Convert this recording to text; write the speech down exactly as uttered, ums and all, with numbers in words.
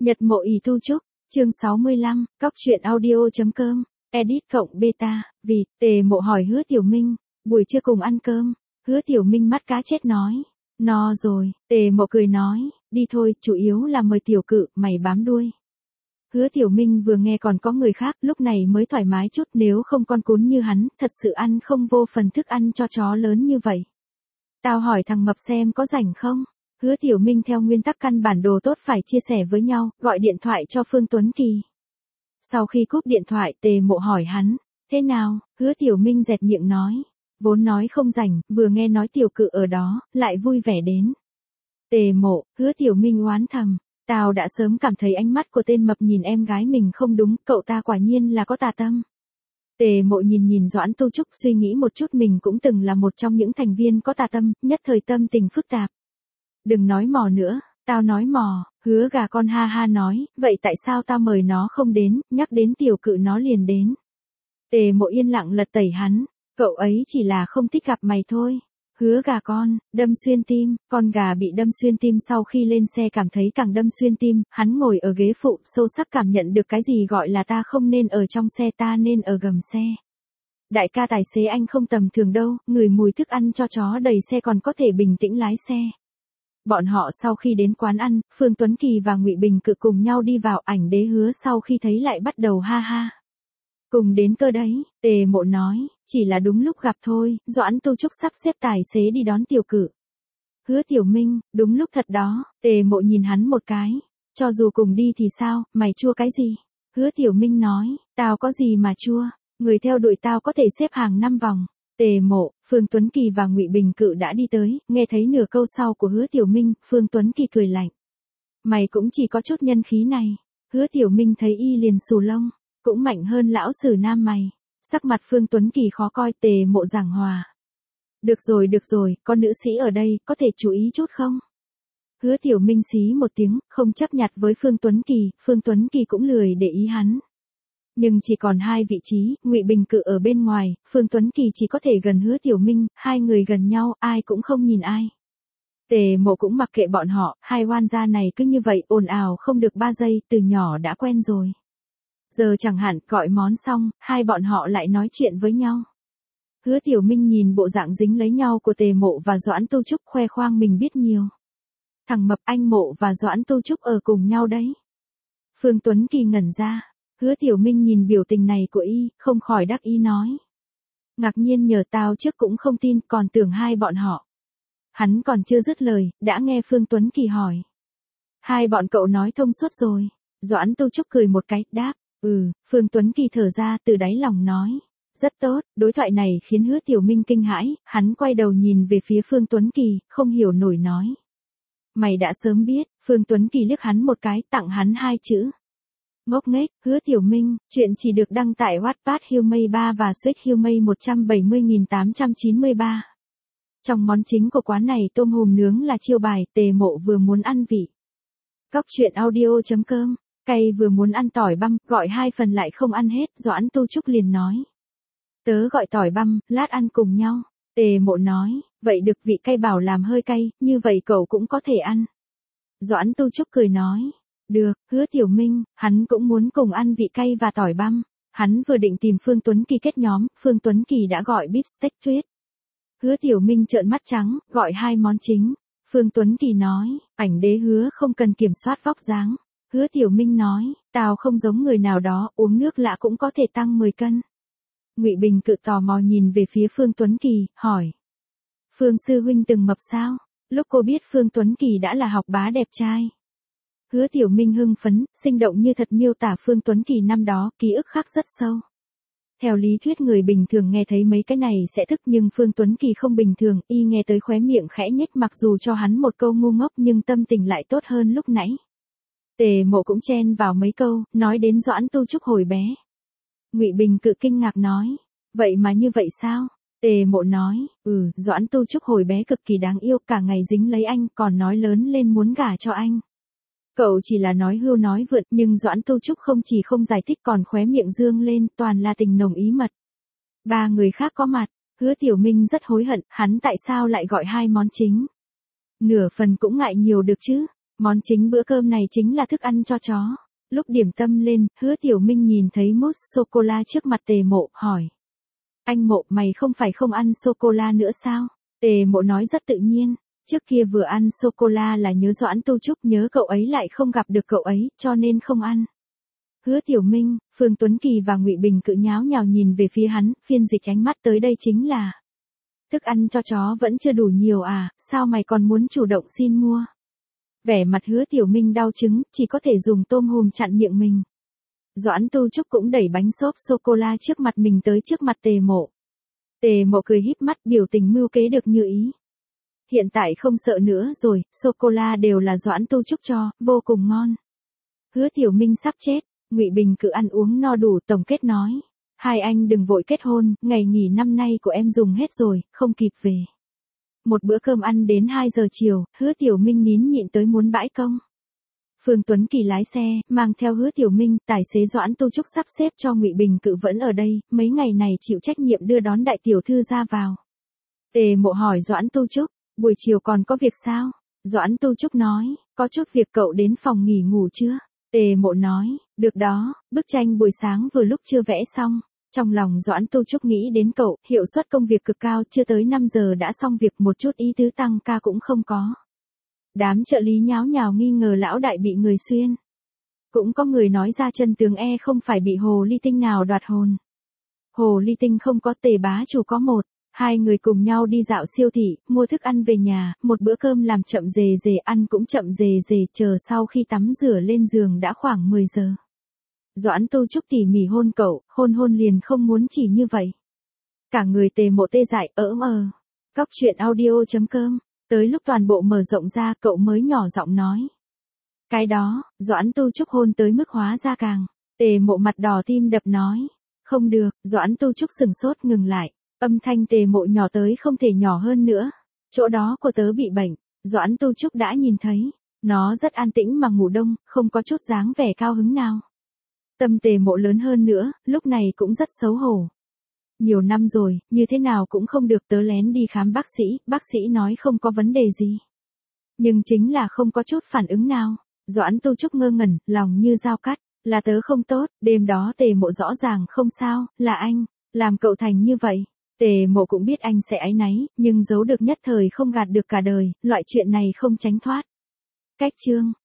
Nhật mộ ỷ tu trúc, chương sáu mươi lăm, cóc truyện audio.com, edit cộng beta, vì, Tề Mộ hỏi Hứa Tiểu Minh, buổi trưa cùng ăn cơm, Hứa Tiểu Minh mắt cá chết nói, no rồi, Tề Mộ cười nói, đi thôi, chủ yếu là mời tiểu cự, mày bám đuôi. Hứa Tiểu Minh vừa nghe còn có người khác, lúc này mới thoải mái chút, nếu không con cún như hắn, thật sự ăn không vô phần thức ăn cho chó lớn như vậy. Tao hỏi thằng mập xem có rảnh không? Hứa Tiểu Minh theo nguyên tắc căn bản đồ tốt phải chia sẻ với nhau, gọi điện thoại cho Phương Tuấn Kỳ. Sau khi cúp điện thoại, Tề Mộ hỏi hắn, thế nào? Hứa Tiểu Minh dẹt miệng nói, vốn nói không rảnh, vừa nghe nói tiểu cự ở đó, lại vui vẻ đến. Tề Mộ, Hứa Tiểu Minh oán thầm, tao đã sớm cảm thấy ánh mắt của tên mập nhìn em gái mình không đúng, cậu ta quả nhiên là có tà tâm. Tề Mộ nhìn nhìn Doãn Tu Trúc, suy nghĩ một chút, mình cũng từng là một trong những thành viên có tà tâm, nhất thời tâm tình phức tạp. Đừng nói mò nữa, tao nói mò, Hứa gà con ha ha nói, vậy tại sao tao mời nó không đến, nhắc đến tiểu cự nó liền đến. Tề Mộ yên lặng lật tẩy hắn, cậu ấy chỉ là không thích gặp mày thôi. Hứa gà con, đâm xuyên tim, con gà bị đâm xuyên tim sau khi lên xe cảm thấy càng đâm xuyên tim, hắn ngồi ở ghế phụ, sâu sắc cảm nhận được cái gì gọi là ta không nên ở trong xe, ta nên ở gầm xe. Đại ca tài xế anh không tầm thường đâu, ngửi mùi thức ăn cho chó đầy xe còn có thể bình tĩnh lái xe. Bọn họ sau khi đến quán ăn, Phương Tuấn Kỳ và Ngụy Bình Cự cùng nhau đi vào, Ảnh Đế Hứa sau khi thấy lại bắt đầu ha ha. Cùng đến cơ đấy, Tề Mộ nói, chỉ là đúng lúc gặp thôi, Doãn Tu Trúc sắp xếp tài xế đi đón tiểu cự. Hứa Tiểu Minh, đúng lúc thật đó, Tề Mộ nhìn hắn một cái, cho dù cùng đi thì sao, mày chua cái gì? Hứa Tiểu Minh nói, tao có gì mà chua, người theo đuổi tao có thể xếp hàng năm vòng. Tề Mộ, Phương Tuấn Kỳ và Ngụy Bình Cự đã đi tới, nghe thấy nửa câu sau của Hứa Tiểu Minh, Phương Tuấn Kỳ cười lạnh. Mày cũng chỉ có chút nhân khí này. Hứa Tiểu Minh thấy y liền xù lông, cũng mạnh hơn lão sử nam mày. Sắc mặt Phương Tuấn Kỳ khó coi, Tề Mộ giảng hòa. Được rồi được rồi, con nữ sĩ ở đây, có thể chú ý chút không? Hứa Tiểu Minh xí một tiếng, không chấp nhặt với Phương Tuấn Kỳ, Phương Tuấn Kỳ cũng lười để ý hắn. Nhưng chỉ còn hai vị trí, Ngụy Bình Cự ở bên ngoài, Phương Tuấn Kỳ chỉ có thể gần Hứa Tiểu Minh, hai người gần nhau, ai cũng không nhìn ai. Tề Mộ cũng mặc kệ bọn họ, hai oan gia này cứ như vậy ồn ào không được ba giây, từ nhỏ đã quen rồi. Giờ chẳng hạn, gọi món xong, hai bọn họ lại nói chuyện với nhau. Hứa Tiểu Minh nhìn bộ dạng dính lấy nhau của Tề Mộ và Doãn Tu Trúc, khoe khoang mình biết nhiều. Thằng mập, anh Mộ và Doãn Tu Trúc ở cùng nhau đấy. Phương Tuấn Kỳ ngẩn ra. Hứa Tiểu Minh nhìn biểu tình này của y, không khỏi đắc ý nói. Ngạc nhiên nhờ tao trước cũng không tin, còn tưởng hai bọn họ. Hắn còn chưa dứt lời, đã nghe Phương Tuấn Kỳ hỏi. Hai bọn cậu nói thông suốt rồi. Doãn Tu Trúc cười một cái, đáp, ừ, Phương Tuấn Kỳ thở ra từ đáy lòng nói. Rất tốt, đối thoại này khiến Hứa Tiểu Minh kinh hãi, hắn quay đầu nhìn về phía Phương Tuấn Kỳ, không hiểu nổi nói. Mày đã sớm biết, Phương Tuấn Kỳ liếc hắn một cái, tặng hắn hai chữ. Ngốc nghếch, Hứa Tiểu Minh, chuyện chỉ được đăng tại Wattpad Humay ba và Sweet Humay một trăm bảy mươi nghìn tám trăm chín mươi ba. Trong món chính của quán này tôm hùm nướng là chiêu bài, Tề Mộ vừa muốn ăn vị. Cóc truyện audio.com, cay vừa muốn ăn tỏi băm, gọi hai phần lại không ăn hết, Doãn Tu Trúc liền nói. Tớ gọi tỏi băm, lát ăn cùng nhau. Tề Mộ nói, vậy được, vị cay bảo làm hơi cay, như vậy cậu cũng có thể ăn. Doãn Tu Trúc cười nói. Được, Hứa Tiểu Minh, hắn cũng muốn cùng ăn vị cay và tỏi băm. Hắn vừa định tìm Phương Tuấn Kỳ kết nhóm, Phương Tuấn Kỳ đã gọi beef steak tuyết. Hứa Tiểu Minh trợn mắt trắng, gọi hai món chính. Phương Tuấn Kỳ nói, Ảnh Đế Hứa không cần kiểm soát vóc dáng. Hứa Tiểu Minh nói, tao không giống người nào đó, uống nước lạ cũng có thể tăng mười cân. Ngụy Bình Cự tò mò nhìn về phía Phương Tuấn Kỳ, hỏi. Phương sư huynh từng mập sao? Lúc cô biết Phương Tuấn Kỳ đã là học bá đẹp trai. Hứa Tiểu Minh hưng phấn, sinh động như thật miêu tả Phương Tuấn Kỳ năm đó, ký ức khắc rất sâu. Theo lý thuyết người bình thường nghe thấy mấy cái này sẽ thức, nhưng Phương Tuấn Kỳ không bình thường, y nghe tới khóe miệng khẽ nhếch, mặc dù cho hắn một câu ngu ngốc nhưng tâm tình lại tốt hơn lúc nãy. Tề Mộ cũng chen vào mấy câu, nói đến Doãn Tu Trúc hồi bé. Ngụy Bình Cự kinh ngạc nói, vậy mà như vậy sao? Tề Mộ nói, ừ, Doãn Tu Trúc hồi bé cực kỳ đáng yêu, cả ngày dính lấy anh, còn nói lớn lên muốn gả cho anh. Cậu chỉ là nói hưu nói vượn, nhưng Doãn Tu Trúc không chỉ không giải thích còn khóe miệng dương lên, toàn là tình nồng ý mật. Ba người khác có mặt, Hứa Tiểu Minh rất hối hận, hắn tại sao lại gọi hai món chính. Nửa phần cũng ngại nhiều được chứ, Món chính bữa cơm này chính là thức ăn cho chó. Lúc điểm tâm lên, Hứa Tiểu Minh nhìn thấy mousse sô-cô-la trước mặt Tề Mộ, hỏi. Anh Mộ, mày không phải không ăn sô-cô-la nữa sao? Tề Mộ nói rất tự nhiên. Trước kia vừa ăn sô-cô-la là nhớ Doãn Tu Trúc, nhớ cậu ấy lại không gặp được cậu ấy, cho nên không ăn. Hứa Tiểu Minh, Phương Tuấn Kỳ và Ngụy Bình Cự nháo nhào nhìn về phía hắn, phiên dịch ánh mắt tới đây chính là. Thức ăn cho chó vẫn chưa đủ nhiều à, sao mày còn muốn chủ động xin mua? Vẻ mặt Hứa Tiểu Minh đau chứng, chỉ có thể dùng tôm hùm chặn miệng mình. Doãn Tu Trúc cũng đẩy bánh xốp sô-cô-la trước mặt mình tới trước mặt Tề Mộ. Tề Mộ cười híp mắt, biểu tình mưu kế được như ý. Hiện tại không sợ nữa rồi, sô-cô-la đều là Doãn Tu Trúc cho, vô cùng ngon. Hứa Tiểu Minh sắp chết, Ngụy Bình Cự ăn uống no đủ tổng kết nói. Hai anh đừng vội kết hôn, ngày nghỉ năm nay của em dùng hết rồi, không kịp về. Một bữa cơm ăn đến hai giờ chiều, Hứa Tiểu Minh nín nhịn tới muốn bãi công. Phương Tuấn Kỳ lái xe, mang theo Hứa Tiểu Minh, tài xế Doãn Tu Trúc sắp xếp cho Ngụy Bình Cự vẫn ở đây, mấy ngày này chịu trách nhiệm đưa đón đại tiểu thư ra vào. Tề Mộ hỏi Doãn Tu Trúc, buổi chiều còn có việc sao? Doãn Tu Trúc nói, có chút việc, cậu đến phòng nghỉ ngủ chưa? Tề Mộ nói, được đó, bức tranh buổi sáng vừa lúc chưa vẽ xong. Trong lòng Doãn Tu Trúc nghĩ đến cậu, hiệu suất công việc cực cao, chưa tới năm giờ đã xong việc, một chút ý tứ tăng ca cũng không có. Đám trợ lý nháo nhào nghi ngờ lão đại bị người xuyên. Cũng có người nói ra chân tướng e không phải bị hồ ly tinh nào đoạt hồn. Hồ ly tinh không có, Tề bá chủ có một. Hai người cùng nhau đi dạo siêu thị, mua thức ăn về nhà, một bữa cơm làm chậm rề rề, ăn cũng chậm rề rề, chờ sau khi tắm rửa lên giường đã khoảng mười giờ. Doãn Tu Trúc tỉ mỉ hôn cậu, hôn hôn liền không muốn chỉ như vậy. Cả người Tề Mộ tê dại, ỡm ờ. Cóc truyện audio chấm com, tới lúc toàn bộ mở rộng ra cậu mới nhỏ giọng nói. Cái đó, Doãn Tu Trúc hôn tới mức hóa ra càng. Tề Mộ mặt đỏ tim đập nói. Không được, Doãn Tu Trúc sừng sốt ngừng lại. Âm thanh Tề Mộ nhỏ tới không thể nhỏ hơn nữa. Chỗ đó của tớ bị bệnh, Doãn Tu Trúc đã nhìn thấy. Nó rất an tĩnh mà ngủ đông, không có chút dáng vẻ cao hứng nào. Tâm Tề Mộ lớn hơn nữa, lúc này cũng rất xấu hổ. Nhiều năm rồi, như thế nào cũng không được, tớ lén đi khám bác sĩ, bác sĩ nói không có vấn đề gì. Nhưng chính là không có chút phản ứng nào. Doãn Tu Trúc ngơ ngẩn, lòng như dao cắt, là tớ không tốt, đêm đó Tề Mộ rõ ràng không sao, là anh, làm cậu thành như vậy. Tề Mộ cũng biết anh sẽ áy náy, nhưng giấu được nhất thời không gạt được cả đời, loại chuyện này không tránh thoát. Cách chương